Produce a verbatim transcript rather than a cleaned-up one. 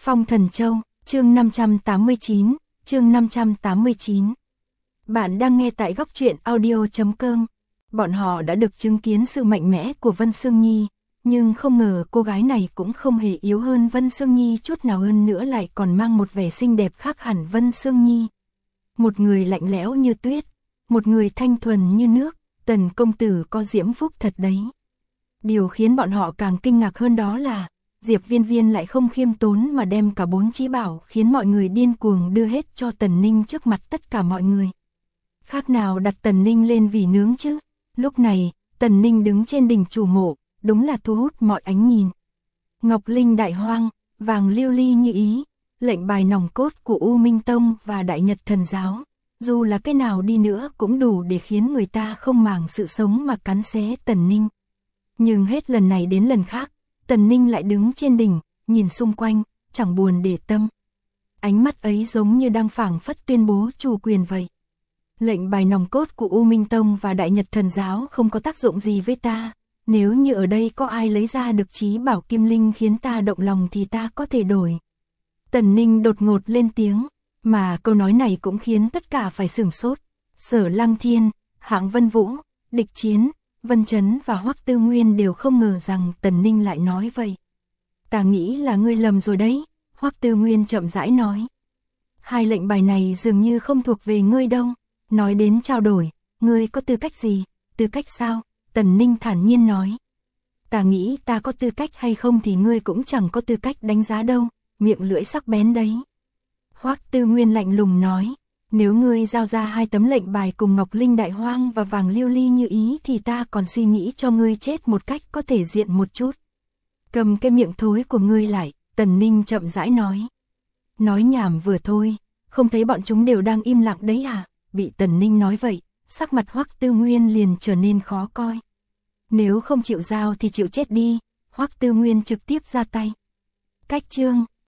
Phong Thần Châu, chương năm trăm tám mươi chín, chương năm trăm tám mươi chín. Bạn đang nghe tại góc truyện audio chấm com. Bọn họ đã được chứng kiến sự mạnh mẽ của Vân Sương Nhi, nhưng không ngờ cô gái này cũng không hề yếu hơn Vân Sương Nhi chút nào, hơn nữa lại còn mang một vẻ xinh đẹp khác hẳn Vân Sương Nhi. Một người lạnh lẽo như tuyết, một người thanh thuần như nước, Tần công tử có diễm phúc thật đấy. Điều khiến bọn họ càng kinh ngạc hơn đó là Diệp Viên Viên lại không khiêm tốn mà đem cả bốn chí bảo khiến mọi người điên cuồng đưa hết cho Tần Ninh trước mặt tất cả mọi người. Khác nào đặt Tần Ninh lên vỉ nướng chứ. Lúc này, Tần Ninh đứng trên đỉnh chủ mộ, đúng là thu hút mọi ánh nhìn. Ngọc Linh Đại Hoang, vàng lưu ly như ý, lệnh bài nòng cốt của U Minh Tông và Đại Nhật Thần Giáo, dù là cái nào đi nữa cũng đủ để khiến người ta không màng sự sống mà cắn xé Tần Ninh. Nhưng hết lần này đến lần khác, Tần Ninh lại đứng trên đỉnh, nhìn xung quanh, chẳng buồn để tâm. Ánh mắt ấy giống như đang phảng phất tuyên bố chủ quyền vậy. Lệnh bài nòng cốt của U Minh Tông và Đại Nhật Thần Giáo không có tác dụng gì với ta. Nếu như ở đây có ai lấy ra được chí bảo kim linh khiến ta động lòng thì ta có thể đổi. Tần Ninh đột ngột lên tiếng, mà câu nói này cũng khiến tất cả phải sửng sốt. Sở Lăng Thiên, Hạng Vân Vũ, Địch Chiến, Vân Chấn và Hoắc Tư Nguyên đều không ngờ rằng Tần Ninh lại nói vậy. Ta nghĩ là ngươi lầm rồi đấy, Hoắc Tư Nguyên chậm rãi nói. Hai lệnh bài này dường như không thuộc về ngươi đâu. Nói đến trao đổi, ngươi có tư cách gì? Tư cách sao? Tần Ninh thản nhiên nói. Ta nghĩ ta có tư cách hay không thì ngươi cũng chẳng có tư cách đánh giá đâu, miệng lưỡi sắc bén đấy. Hoắc Tư Nguyên lạnh lùng nói. Nếu ngươi giao ra hai tấm lệnh bài cùng Ngọc Linh Đại Hoang và vàng lưu ly như ý thì ta còn suy nghĩ cho ngươi chết một cách có thể diện một chút. Cầm cái miệng thối của ngươi lại, Tần Ninh chậm rãi nói. Nói nhảm vừa thôi, không thấy bọn chúng đều đang im lặng đấy à? Bị Tần Ninh nói vậy, sắc mặt Hoắc Tư Nguyên liền trở nên khó coi. Nếu không chịu giao thì chịu chết đi, Hoắc Tư Nguyên trực tiếp ra tay. Cách chương